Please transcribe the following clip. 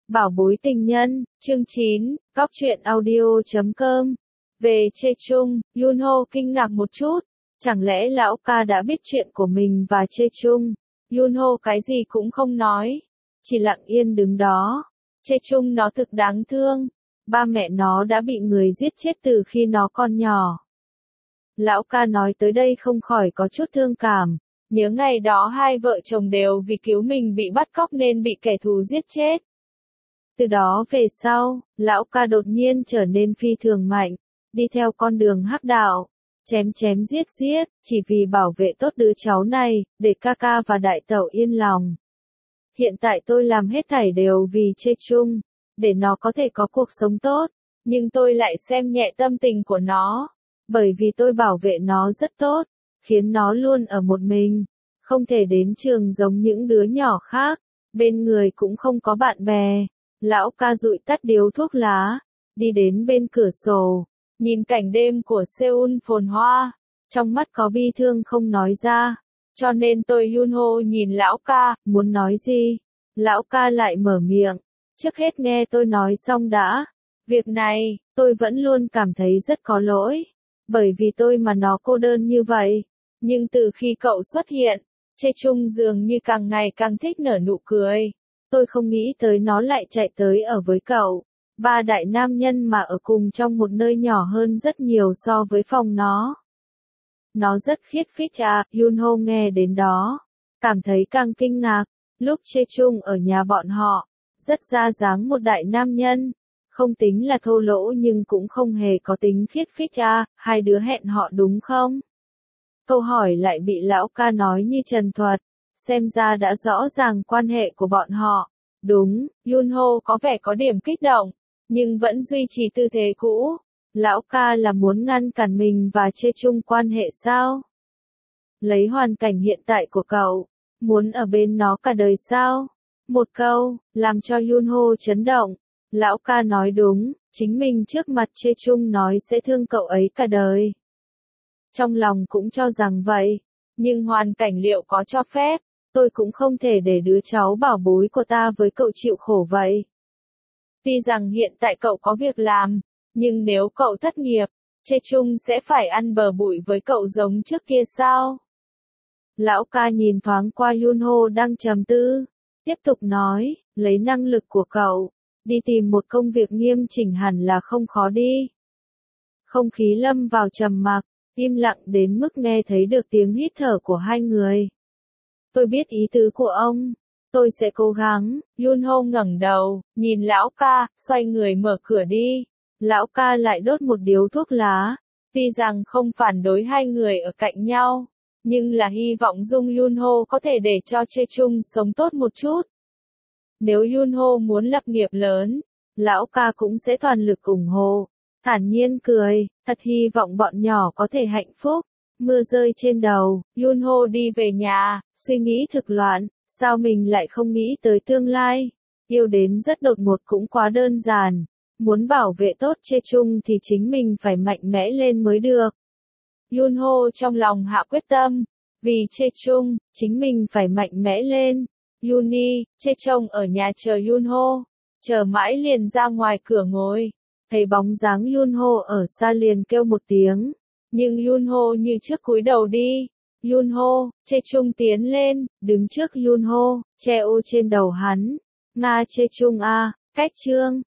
Bảo bối tình nhân, chương 9, Cóc truyện audio.com. Về Chae-chung, Yunho kinh ngạc một chút. Chẳng lẽ lão ca đã biết chuyện của mình và Chae-chung? Yunho cái gì cũng không nói. Chỉ lặng yên đứng đó. Chae-chung nó thực đáng thương. Ba mẹ nó đã bị người giết chết từ khi nó còn nhỏ. Lão ca nói tới đây không khỏi có chút thương cảm. Nhớ ngày đó hai vợ chồng đều vì cứu mình bị bắt cóc nên bị kẻ thù giết chết. Từ đó về sau, lão ca đột nhiên trở nên phi thường mạnh, đi theo con đường hắc đạo, chém chém giết giết, chỉ vì bảo vệ tốt đứa cháu này, để ca ca và đại tẩu yên lòng. Hiện tại tôi làm hết thảy đều vì Chae-chung, để nó có thể có cuộc sống tốt, nhưng tôi lại xem nhẹ tâm tình của nó, bởi vì tôi bảo vệ nó rất tốt, khiến nó luôn ở một mình, không thể đến trường giống những đứa nhỏ khác, bên người cũng không có bạn bè. Lão ca dụi tắt điếu thuốc lá, đi đến bên cửa sổ, nhìn cảnh đêm của Seoul phồn hoa, trong mắt có bi thương không nói ra, cho nên tôi Yunho nhìn lão ca, muốn nói gì? Lão ca lại mở miệng, trước hết nghe tôi nói xong đã, việc này, tôi vẫn luôn cảm thấy rất có lỗi, bởi vì tôi mà nó cô đơn như vậy, nhưng từ khi cậu xuất hiện, Chae-chung dường như càng ngày càng thích nở nụ cười. Tôi không nghĩ tới nó lại chạy tới ở với cậu. Ba đại nam nhân mà ở cùng trong một nơi nhỏ hơn rất nhiều so với phòng nó. Nó rất khiết phích à, Yunho nghe đến đó. Cảm thấy càng kinh ngạc, lúc Chae-chung ở nhà bọn họ, rất ra dáng một đại nam nhân. Không tính là thô lỗ nhưng cũng không hề có tính khiết phích à, hai đứa hẹn họ đúng không? Câu hỏi lại bị lão ca nói như trần thuật. Xem ra đã rõ ràng quan hệ của bọn họ. Đúng, Yunho có vẻ có điểm kích động, nhưng vẫn duy trì tư thế cũ. Lão ca là muốn ngăn cản mình và Chae-chung quan hệ sao? Lấy hoàn cảnh hiện tại của cậu, muốn ở bên nó cả đời sao? Một câu, làm cho Yunho chấn động. Lão ca nói đúng, chính mình trước mặt Chae-chung nói sẽ thương cậu ấy cả đời. Trong lòng cũng cho rằng vậy, nhưng hoàn cảnh liệu có cho phép? Tôi cũng không thể để đứa cháu bảo bối của ta với cậu chịu khổ vậy. Tuy rằng hiện tại cậu có việc làm, nhưng nếu cậu thất nghiệp, Chae-chung sẽ phải ăn bờ bụi với cậu giống trước kia sao? Lão ca nhìn thoáng qua Yunho đang trầm tư, tiếp tục nói, lấy năng lực của cậu, đi tìm một công việc nghiêm chỉnh hẳn là không khó đi. Không khí lâm vào trầm mặc, im lặng đến mức nghe thấy được tiếng hít thở của hai người. Tôi biết ý tứ của ông. Tôi sẽ cố gắng. Yunho ngẩng đầu, nhìn lão ca, xoay người mở cửa đi. Lão ca lại đốt một điếu thuốc lá. Tuy rằng không phản đối hai người ở cạnh nhau, nhưng là hy vọng Dung Yunho có thể để cho Chae-chung sống tốt một chút. Nếu Yunho muốn lập nghiệp lớn, lão ca cũng sẽ toàn lực ủng hộ. Thản nhiên cười, thật hy vọng bọn nhỏ có thể hạnh phúc. Mưa rơi trên đầu, Yunho đi về nhà, suy nghĩ thực loạn, sao mình lại không nghĩ tới tương lai. Yêu đến rất đột ngột cũng quá đơn giản. Muốn bảo vệ tốt Chae-chung thì chính mình phải mạnh mẽ lên mới được. Yunho trong lòng hạ quyết tâm. Vì Chae-chung, chính mình phải mạnh mẽ lên. Yuni, Chae-chung ở nhà chờ Yunho. Chờ mãi liền ra ngoài cửa ngồi. Thấy bóng dáng Yunho ở xa liền kêu một tiếng. Nhưng Yunho như trước cúi đầu đi. Yunho, Chae-chung tiến lên, đứng trước Yunho, che ô trên đầu hắn. Nga Chae-chung à, cách chương.